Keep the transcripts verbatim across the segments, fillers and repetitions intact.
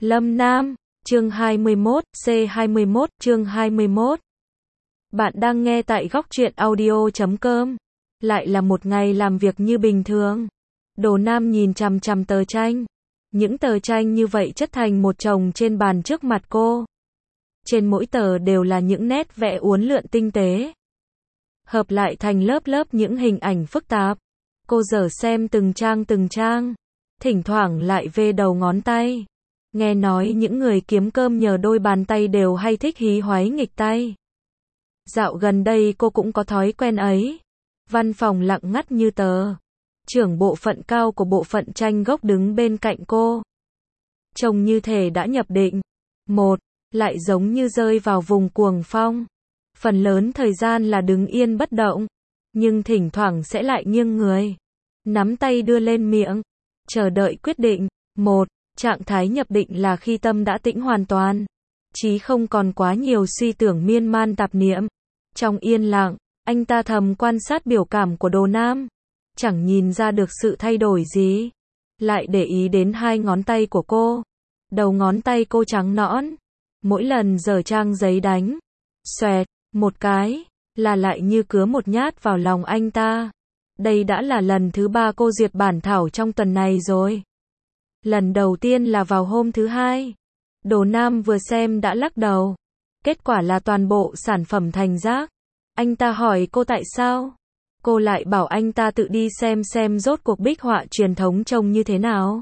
Lâm Nam, chương hai mươi mốt, C hai mươi mốt, chương hai mươi mốt. Bạn đang nghe tại góc truyện audio chấm com. Lại là một ngày làm việc như bình thường. Đồ Nam nhìn chằm chằm tờ tranh. Những tờ tranh như vậy chất thành một chồng trên bàn trước mặt cô. Trên mỗi tờ đều là những nét vẽ uốn lượn tinh tế. Hợp lại thành lớp lớp những hình ảnh phức tạp. Cô dở xem từng trang từng trang. Thỉnh thoảng lại vê đầu ngón tay. Nghe nói những người kiếm cơm nhờ đôi bàn tay đều hay thích hí hoáy nghịch tay. Dạo gần đây cô cũng có thói quen ấy. Văn phòng lặng ngắt như tờ. Trưởng bộ phận cao của bộ phận tranh gốc đứng bên cạnh cô. Trông như thể đã nhập định. Một, lại giống như rơi vào vùng cuồng phong. Phần lớn thời gian là đứng yên bất động. Nhưng thỉnh thoảng sẽ lại nghiêng người. Nắm tay đưa lên miệng. Chờ đợi quyết định. Một, trạng thái nhập định là khi tâm đã tĩnh hoàn toàn. Chí không còn quá nhiều suy tưởng miên man tạp niệm. Trong yên lặng, anh ta thầm quan sát biểu cảm của Đồ Nam. Chẳng nhìn ra được sự thay đổi gì. Lại để ý đến hai ngón tay của cô. Đầu ngón tay cô trắng nõn. Mỗi lần giở trang giấy đánh. Xoẹt, một cái, là lại như cứa một nhát vào lòng anh ta. Đây đã là lần thứ ba cô duyệt bản thảo trong tuần này rồi. Lần đầu tiên là vào hôm thứ hai. Đồ Nam vừa xem đã lắc đầu. Kết quả là toàn bộ sản phẩm thành rác. Anh ta hỏi cô tại sao? Cô lại bảo anh ta tự đi xem xem rốt cuộc bích họa truyền thống trông như thế nào.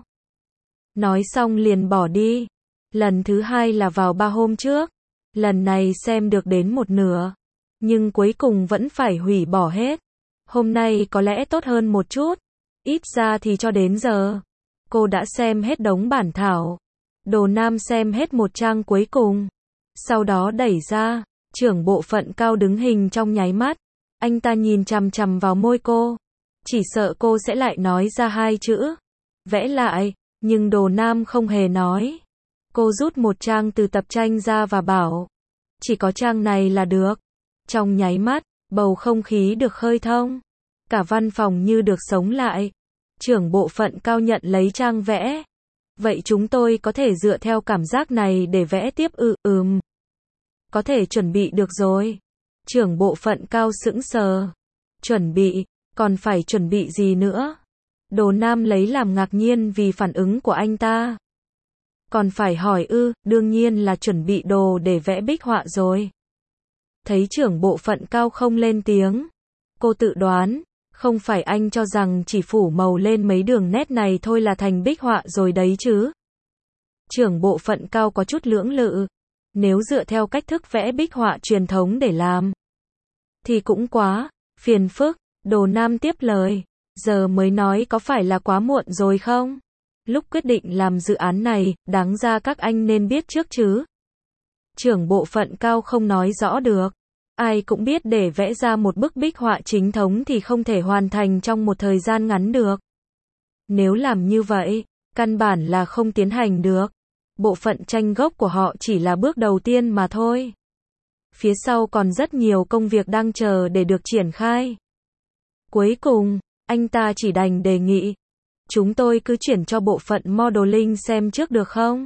Nói xong liền bỏ đi. Lần thứ hai là vào ba hôm trước. Lần này xem được đến một nửa. Nhưng cuối cùng vẫn phải hủy bỏ hết. Hôm nay có lẽ tốt hơn một chút. Ít ra thì cho đến giờ. Cô đã xem hết đống bản thảo. Đồ Nam xem hết một trang cuối cùng. Sau đó đẩy ra. Trưởng bộ phận cao đứng hình trong nháy mắt. Anh ta nhìn chằm chằm vào môi cô. Chỉ sợ cô sẽ lại nói ra hai chữ. Vẽ lại. Nhưng Đồ Nam không hề nói. Cô rút một trang từ tập tranh ra và bảo. Chỉ có trang này là được. Trong nháy mắt, bầu không khí được khơi thông. Cả văn phòng như được sống lại. Trưởng bộ phận cao nhận lấy trang vẽ. Vậy chúng tôi có thể dựa theo cảm giác này để vẽ tiếp ư? Ừm. Có thể chuẩn bị được rồi. Trưởng bộ phận cao sững sờ. Chuẩn bị, còn phải chuẩn bị gì nữa? Đồ Nam lấy làm ngạc nhiên vì phản ứng của anh ta. Còn phải hỏi ư? Đương nhiên là chuẩn bị đồ để vẽ bích họa rồi. Thấy trưởng bộ phận cao không lên tiếng. Cô tự đoán. Không phải anh cho rằng chỉ phủ màu lên mấy đường nét này thôi là thành bích họa rồi đấy chứ? Trưởng bộ phận cao có chút lưỡng lự. Nếu dựa theo cách thức vẽ bích họa truyền thống để làm, thì cũng quá phiền phức. Đồ Nam tiếp lời. Giờ mới nói có phải là quá muộn rồi không? Lúc quyết định làm dự án này, đáng ra các anh nên biết trước chứ. Trưởng bộ phận cao không nói rõ được. Ai cũng biết để vẽ ra một bức bích họa chính thống thì không thể hoàn thành trong một thời gian ngắn được. Nếu làm như vậy, căn bản là không tiến hành được. Bộ phận tranh gốc của họ chỉ là bước đầu tiên mà thôi. Phía sau còn rất nhiều công việc đang chờ để được triển khai. Cuối cùng, anh ta chỉ đành đề nghị. Chúng tôi cứ chuyển cho bộ phận modeling xem trước được không?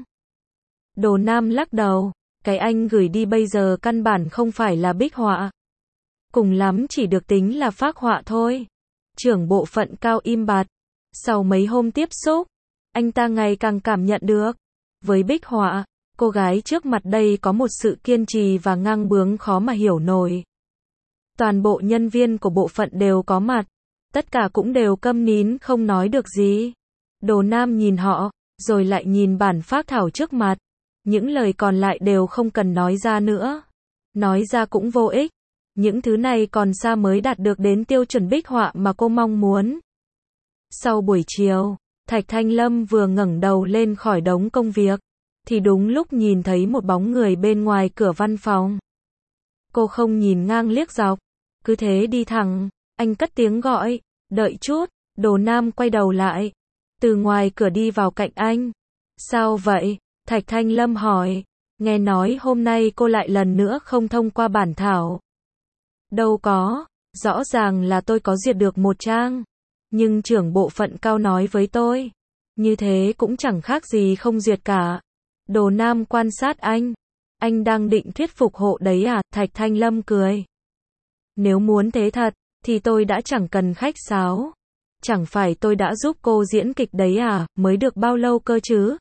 Đồ Nam lắc đầu. Cái anh gửi đi bây giờ căn bản không phải là bích họa. Cùng lắm chỉ được tính là phác họa thôi. Trưởng bộ phận cao im bặt. Sau mấy hôm tiếp xúc, anh ta ngày càng cảm nhận được. Với bích họa, cô gái trước mặt đây có một sự kiên trì và ngang bướng khó mà hiểu nổi. Toàn bộ nhân viên của bộ phận đều có mặt. Tất cả cũng đều câm nín không nói được gì. Đồ Nam nhìn họ, rồi lại nhìn bản phác thảo trước mặt. Những lời còn lại đều không cần nói ra nữa. Nói ra cũng vô ích. Những thứ này còn xa mới đạt được đến tiêu chuẩn bích họa mà cô mong muốn. Sau buổi chiều, Thạch Thanh Lâm vừa ngẩng đầu lên khỏi đống công việc. Thì đúng lúc nhìn thấy một bóng người bên ngoài cửa văn phòng. Cô không nhìn ngang liếc dọc. Cứ thế đi thẳng. Anh cất tiếng gọi. Đợi chút. Đồ Nam quay đầu lại. Từ ngoài cửa đi vào cạnh anh. Sao vậy? Thạch Thanh Lâm hỏi. Nghe nói hôm nay cô lại lần nữa không thông qua bản thảo. Đâu có. Rõ ràng là tôi có duyệt được một trang. Nhưng trưởng bộ phận cao nói với tôi. Như thế cũng chẳng khác gì không duyệt cả. Đồ Nam quan sát anh. Anh đang định thuyết phục hộ đấy à? Thạch Thanh Lâm cười. Nếu muốn thế thật, thì tôi đã chẳng cần khách sáo. Chẳng phải tôi đã giúp cô diễn kịch đấy à, mới được bao lâu cơ chứ?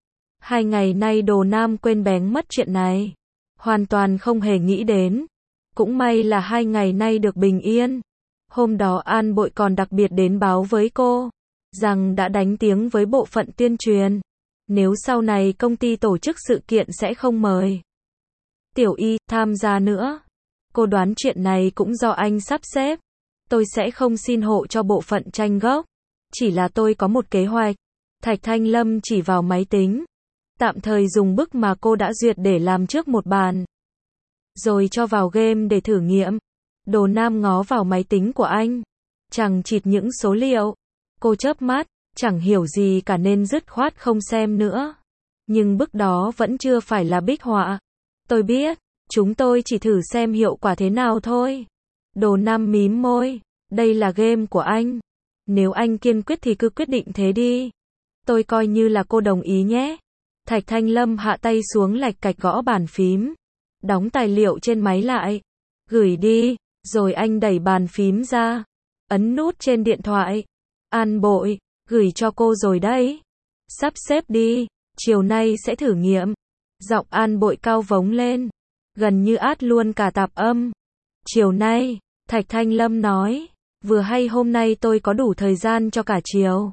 Hai ngày nay Đồ Nam quên bén mất chuyện này. Hoàn toàn không hề nghĩ đến. Cũng may là hai ngày nay được bình yên. Hôm đó An Bội còn đặc biệt đến báo với cô, rằng đã đánh tiếng với bộ phận tuyên truyền. Nếu sau này công ty tổ chức sự kiện sẽ không mời Tiểu Y tham gia nữa. Cô đoán chuyện này cũng do anh sắp xếp. Tôi sẽ không xin hộ cho bộ phận tranh gốc. Chỉ là tôi có một kế hoạch. Thạch Thanh Lâm chỉ vào máy tính. Tạm thời dùng bức mà cô đã duyệt để làm trước một bàn. Rồi cho vào game để thử nghiệm. Đồ Nam ngó vào máy tính của anh. Chẳng chịt những số liệu. Cô chớp mắt, chẳng hiểu gì cả nên dứt khoát không xem nữa. Nhưng bức đó vẫn chưa phải là bích họa. Tôi biết, chúng tôi chỉ thử xem hiệu quả thế nào thôi. Đồ Nam mím môi. Đây là game của anh. Nếu anh kiên quyết thì cứ quyết định thế đi. Tôi coi như là cô đồng ý nhé. Thạch Thanh Lâm hạ tay xuống lạch cạch gõ bàn phím. Đóng tài liệu trên máy lại. Gửi đi. Rồi anh đẩy bàn phím ra. Ấn nút trên điện thoại. An Bội, gửi cho cô rồi đấy. Sắp xếp đi. Chiều nay sẽ thử nghiệm. Giọng An Bội cao vống lên. Gần như át luôn cả tạp âm. Chiều nay, Thạch Thanh Lâm nói. Vừa hay hôm nay tôi có đủ thời gian cho cả chiều.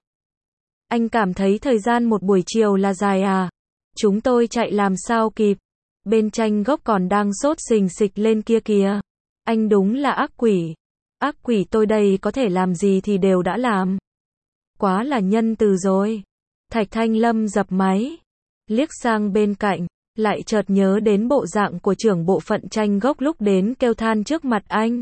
Anh cảm thấy thời gian một buổi chiều là dài à? Chúng tôi chạy làm sao kịp. Bên tranh gốc còn đang sốt xình xịch lên kia kìa. Anh đúng là ác quỷ. Ác quỷ tôi đây có thể làm gì thì đều đã làm. Quá là nhân từ rồi. Thạch Thanh Lâm dập máy. Liếc sang bên cạnh. Lại chợt nhớ đến bộ dạng của trưởng bộ phận tranh gốc lúc đến kêu than trước mặt anh.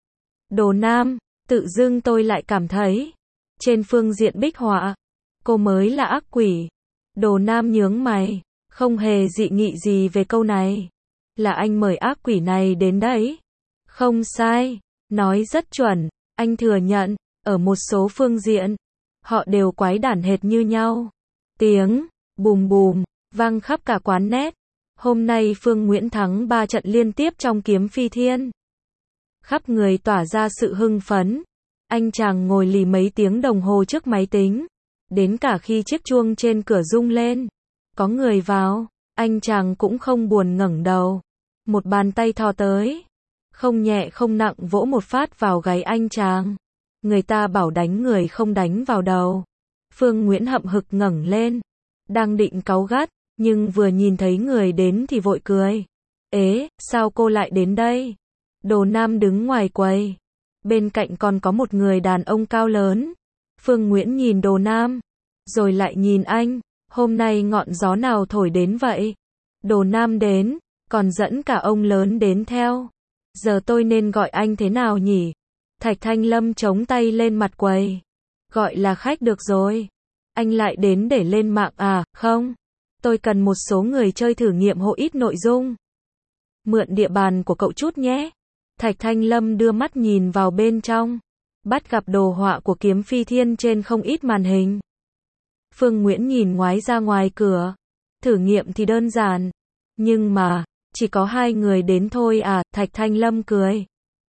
Đồ Nam, tự dưng tôi lại cảm thấy. Trên phương diện bích họa, cô mới là ác quỷ. Đồ Nam nhướng mày. Không hề dị nghị gì về câu này. Là anh mời ác quỷ này đến đấy. Không sai. Nói rất chuẩn. Anh thừa nhận. Ở một số phương diện. Họ đều quái đản hệt như nhau. Tiếng. Bùm bùm. Vang khắp cả quán net. Hôm nay Phương Nguyễn thắng ba trận liên tiếp trong Kiếm Phi Thiên. Khắp người tỏa ra sự hưng phấn. Anh chàng ngồi lì mấy tiếng đồng hồ trước máy tính. Đến cả khi chiếc chuông trên cửa rung lên. Có người vào. Anh chàng cũng không buồn ngẩng đầu. Một bàn tay thò tới. Không nhẹ không nặng vỗ một phát vào gáy anh chàng. Người ta bảo đánh người không đánh vào đầu. Phương Nguyễn hậm hực ngẩng lên. Đang định cáu gắt. Nhưng vừa nhìn thấy người đến thì vội cười. Ế, sao cô lại đến đây? Đồ Nam đứng ngoài quầy. Bên cạnh còn có một người đàn ông cao lớn. Phương Nguyễn nhìn Đồ Nam. Rồi lại nhìn anh. Hôm nay ngọn gió nào thổi đến vậy? Đồ Nam đến. Còn dẫn cả ông lớn đến theo. Giờ tôi nên gọi anh thế nào nhỉ? Thạch Thanh Lâm chống tay lên mặt quầy. Gọi là khách được rồi. Anh lại đến để lên mạng à? Không. Tôi cần một số người chơi thử nghiệm hộ ít nội dung. Mượn địa bàn của cậu chút nhé. Thạch Thanh Lâm đưa mắt nhìn vào bên trong. Bắt gặp đồ họa của Kiếm Phi Thiên trên không ít màn hình. Phương Nguyễn nhìn ngoái ra ngoài cửa. Thử nghiệm thì đơn giản. Nhưng mà, chỉ có hai người đến thôi à? Thạch Thanh Lâm cười.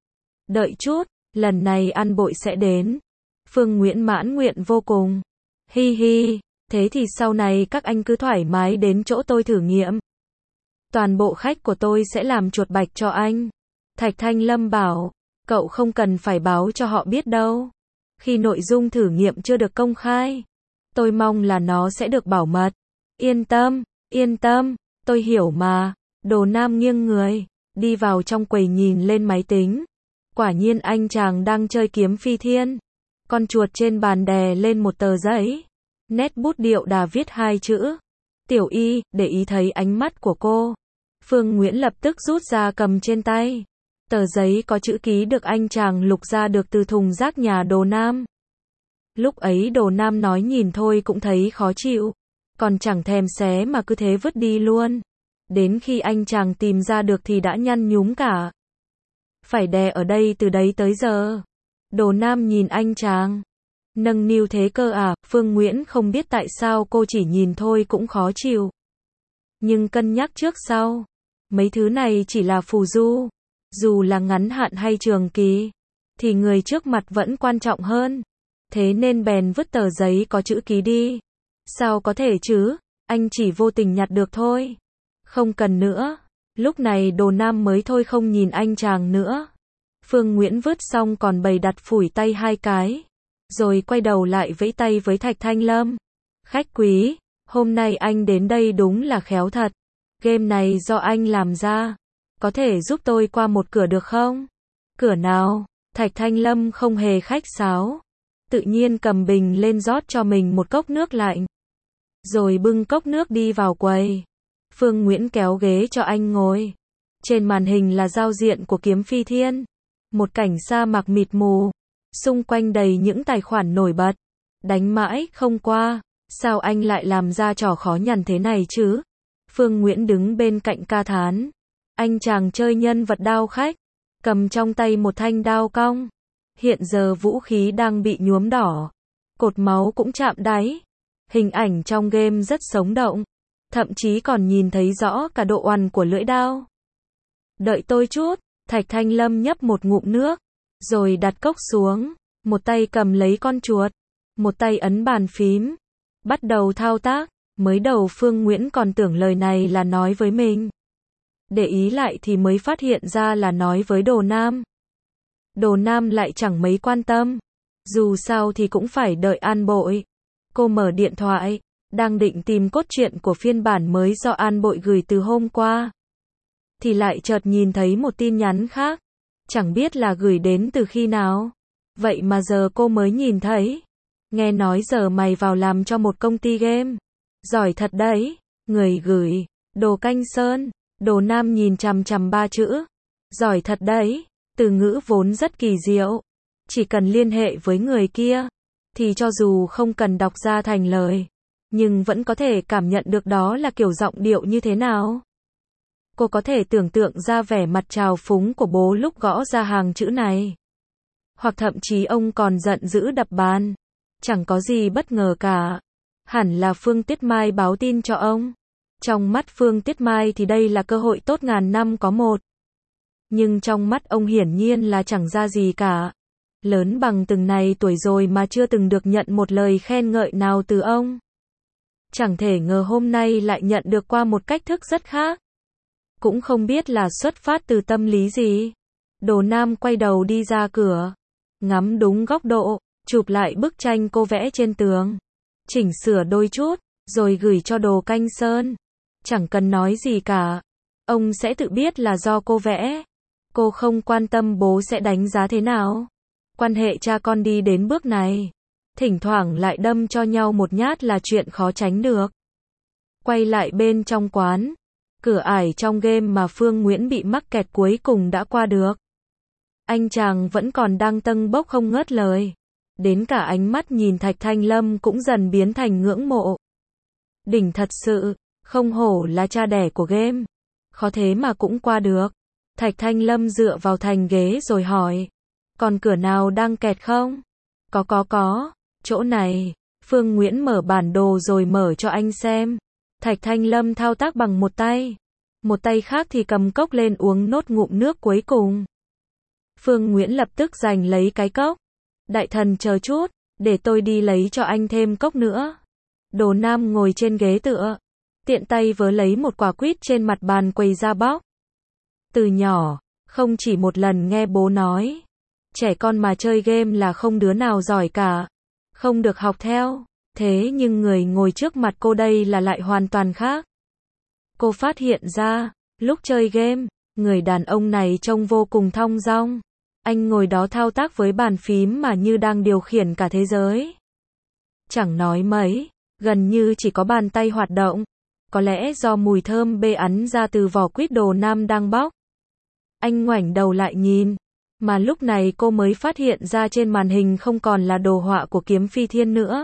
Đợi chút, lần này An Bội sẽ đến. Phương Nguyễn mãn nguyện vô cùng. Hi hi. Thế thì sau này các anh cứ thoải mái đến chỗ tôi thử nghiệm. Toàn bộ khách của tôi sẽ làm chuột bạch cho anh. Thạch Thanh Lâm bảo, cậu không cần phải báo cho họ biết đâu. Khi nội dung thử nghiệm chưa được công khai, tôi mong là nó sẽ được bảo mật. Yên tâm, yên tâm, tôi hiểu mà. Đồ Nam nghiêng người, đi vào trong quầy nhìn lên máy tính. Quả nhiên anh chàng đang chơi Kiếm Phi Thiên. Con chuột trên bàn đè lên một tờ giấy. Nét bút điệu đà viết hai chữ. Tiểu Y, để ý thấy ánh mắt của cô. Phương Nguyễn lập tức rút ra cầm trên tay. Tờ giấy có chữ ký được anh chàng lục ra được từ thùng rác nhà Đồ Nam. Lúc ấy Đồ Nam nói nhìn thôi cũng thấy khó chịu. Còn chẳng thèm xé mà cứ thế vứt đi luôn. Đến khi anh chàng tìm ra được thì đã nhăn nhúm cả. Phải đè ở đây từ đấy tới giờ. Đồ Nam nhìn anh chàng. Nâng niu thế cơ à? Phương Nguyễn không biết tại sao cô chỉ nhìn thôi cũng khó chịu. Nhưng cân nhắc trước sau. Mấy thứ này chỉ là phù du. Dù là ngắn hạn hay trường kỳ, thì người trước mặt vẫn quan trọng hơn. Thế nên bèn vứt tờ giấy có chữ ký đi. Sao có thể chứ, anh chỉ vô tình nhặt được thôi. Không cần nữa. Lúc này Đồ Nam mới thôi không nhìn anh chàng nữa. Phương Nguyễn vứt xong còn bày đặt phủi tay hai cái. Rồi quay đầu lại vẫy tay với Thạch Thanh Lâm. Khách quý, hôm nay anh đến đây đúng là khéo thật. Game này do anh làm ra. Có thể giúp tôi qua một cửa được không? Cửa nào? Thạch Thanh Lâm không hề khách sáo. Tự nhiên cầm bình lên rót cho mình một cốc nước lạnh. Rồi bưng cốc nước đi vào quầy. Phương Nguyễn kéo ghế cho anh ngồi. Trên màn hình là giao diện của Kiếm Phi Thiên. Một cảnh sa mạc mịt mù. Xung quanh đầy những tài khoản nổi bật. Đánh mãi không qua. Sao anh lại làm ra trò khó nhằn thế này chứ? Phương Nguyễn đứng bên cạnh ca thán. Anh chàng chơi nhân vật đao khách. Cầm trong tay một thanh đao cong. Hiện giờ vũ khí đang bị nhuốm đỏ. Cột máu cũng chạm đáy. Hình ảnh trong game rất sống động. Thậm chí còn nhìn thấy rõ cả độ oằn của lưỡi đao. Đợi tôi chút. Thạch Thanh Lâm nhấp một ngụm nước. Rồi đặt cốc xuống. Một tay cầm lấy con chuột. Một tay ấn bàn phím. Bắt đầu thao tác. Mới đầu Phương Nguyễn còn tưởng lời này là nói với mình. Để ý lại thì mới phát hiện ra là nói với Đồ Nam. Đồ Nam lại chẳng mấy quan tâm. Dù sao thì cũng phải đợi An Bội. Cô mở điện thoại. Đang định tìm cốt truyện của phiên bản mới do An Bội gửi từ hôm qua. Thì lại chợt nhìn thấy một tin nhắn khác. Chẳng biết là gửi đến từ khi nào. Vậy mà giờ cô mới nhìn thấy. Nghe nói giờ mày vào làm cho một công ty game. Giỏi thật đấy. Người gửi. Đồ Canh Sơn. Đồ Nam nhìn chằm chằm ba chữ. Giỏi thật đấy. Từ ngữ vốn rất kỳ diệu. Chỉ cần liên hệ với người kia. Thì cho dù không cần đọc ra thành lời. Nhưng vẫn có thể cảm nhận được đó là kiểu giọng điệu như thế nào. Cô có thể tưởng tượng ra vẻ mặt trào phúng của bố lúc gõ ra hàng chữ này. Hoặc thậm chí ông còn giận dữ đập bàn. Chẳng có gì bất ngờ cả. Hẳn là Phương Tiết Mai báo tin cho ông. Trong mắt Phương Tiết Mai thì đây là cơ hội tốt ngàn năm có một. Nhưng trong mắt ông hiển nhiên là chẳng ra gì cả. Lớn bằng từng này tuổi rồi mà chưa từng được nhận một lời khen ngợi nào từ ông. Chẳng thể ngờ hôm nay lại nhận được qua một cách thức rất khác. Cũng không biết là xuất phát từ tâm lý gì. Đồ Nam quay đầu đi ra cửa. Ngắm đúng góc độ, chụp lại bức tranh cô vẽ trên tường. Chỉnh sửa đôi chút, rồi gửi cho Đồ Canh Sơn. Chẳng cần nói gì cả. Ông sẽ tự biết là do cô vẽ. Cô không quan tâm bố sẽ đánh giá thế nào. Quan hệ cha con đi đến bước này. Thỉnh thoảng lại đâm cho nhau một nhát là chuyện khó tránh được. Quay lại bên trong quán. Cửa ải trong game mà Phương Nguyễn bị mắc kẹt cuối cùng đã qua được. Anh chàng vẫn còn đang tâng bốc không ngớt lời. Đến cả ánh mắt nhìn Thạch Thanh Lâm cũng dần biến thành ngưỡng mộ. Đỉnh thật sự, không hổ là cha đẻ của game. Khó thế mà cũng qua được. Thạch Thanh Lâm dựa vào thành ghế rồi hỏi. Còn cửa nào đang kẹt không? Có có có, chỗ này. Phương Nguyễn mở bản đồ rồi mở cho anh xem. Thạch Thanh Lâm thao tác bằng một tay. Một tay khác thì cầm cốc lên uống nốt ngụm nước cuối cùng. Phương Nguyễn lập tức giành lấy cái cốc. Đại thần chờ chút, để tôi đi lấy cho anh thêm cốc nữa. Đồ Nam ngồi trên ghế tựa. Tiện tay vớ lấy một quả quýt trên mặt bàn quầy ra bóc. Từ nhỏ, không chỉ một lần nghe bố nói. Trẻ con mà chơi game là không đứa nào giỏi cả. Không được học theo. Thế nhưng người ngồi trước mặt cô đây là lại hoàn toàn khác. Cô phát hiện ra, lúc chơi game, người đàn ông này trông vô cùng thong dong. Anh ngồi đó thao tác với bàn phím mà như đang điều khiển cả thế giới. Chẳng nói mấy, gần như chỉ có bàn tay hoạt động. Có lẽ do mùi thơm bê ắn ra từ vỏ quýt Đồ Nam đang bóc. Anh ngoảnh đầu lại nhìn. Mà lúc này cô mới phát hiện ra trên màn hình không còn là đồ họa của Kiếm Phi Thiên nữa.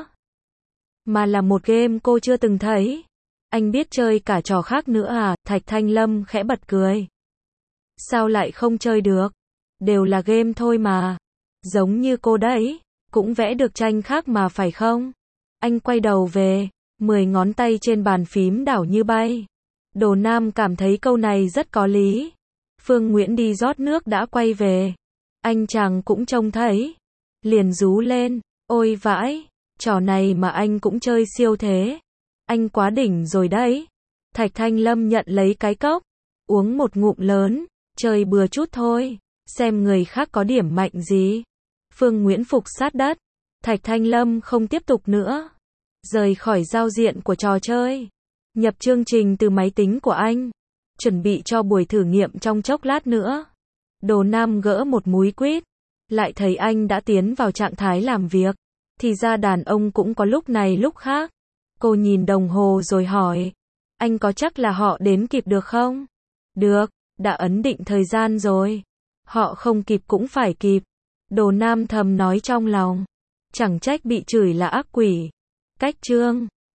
Mà là một game cô chưa từng thấy. Anh biết chơi cả trò khác nữa à? Thạch Thanh Lâm khẽ bật cười. Sao lại không chơi được? Đều là game thôi mà. Giống như cô đấy. Cũng vẽ được tranh khác mà phải không? Anh quay đầu về. Mười ngón tay trên bàn phím đảo như bay. Đồ Nam cảm thấy câu này rất có lý. Phương Nguyễn đi rót nước đã quay về. Anh chàng cũng trông thấy. Liền rú lên. Ôi vãi, trò này mà anh cũng chơi siêu thế. Anh quá đỉnh rồi đấy. Thạch Thanh Lâm nhận lấy cái cốc. Uống một ngụm lớn. Chơi bừa chút thôi. Xem người khác có điểm mạnh gì. Phương Nguyễn phục sát đất. Thạch Thanh Lâm không tiếp tục nữa. Rời khỏi giao diện của trò chơi. Nhập chương trình từ máy tính của anh. Chuẩn bị cho buổi thử nghiệm trong chốc lát nữa. Đồ Nam gỡ một múi quýt. Lại thấy anh đã tiến vào trạng thái làm việc. Thì ra đàn ông cũng có lúc này lúc khác. Cô nhìn đồng hồ rồi hỏi. Anh có chắc là họ đến kịp được không? Được, đã ấn định thời gian rồi. Họ không kịp cũng phải kịp. Đồ Nam thầm nói trong lòng. Chẳng trách bị chửi là ác quỷ. Cách chương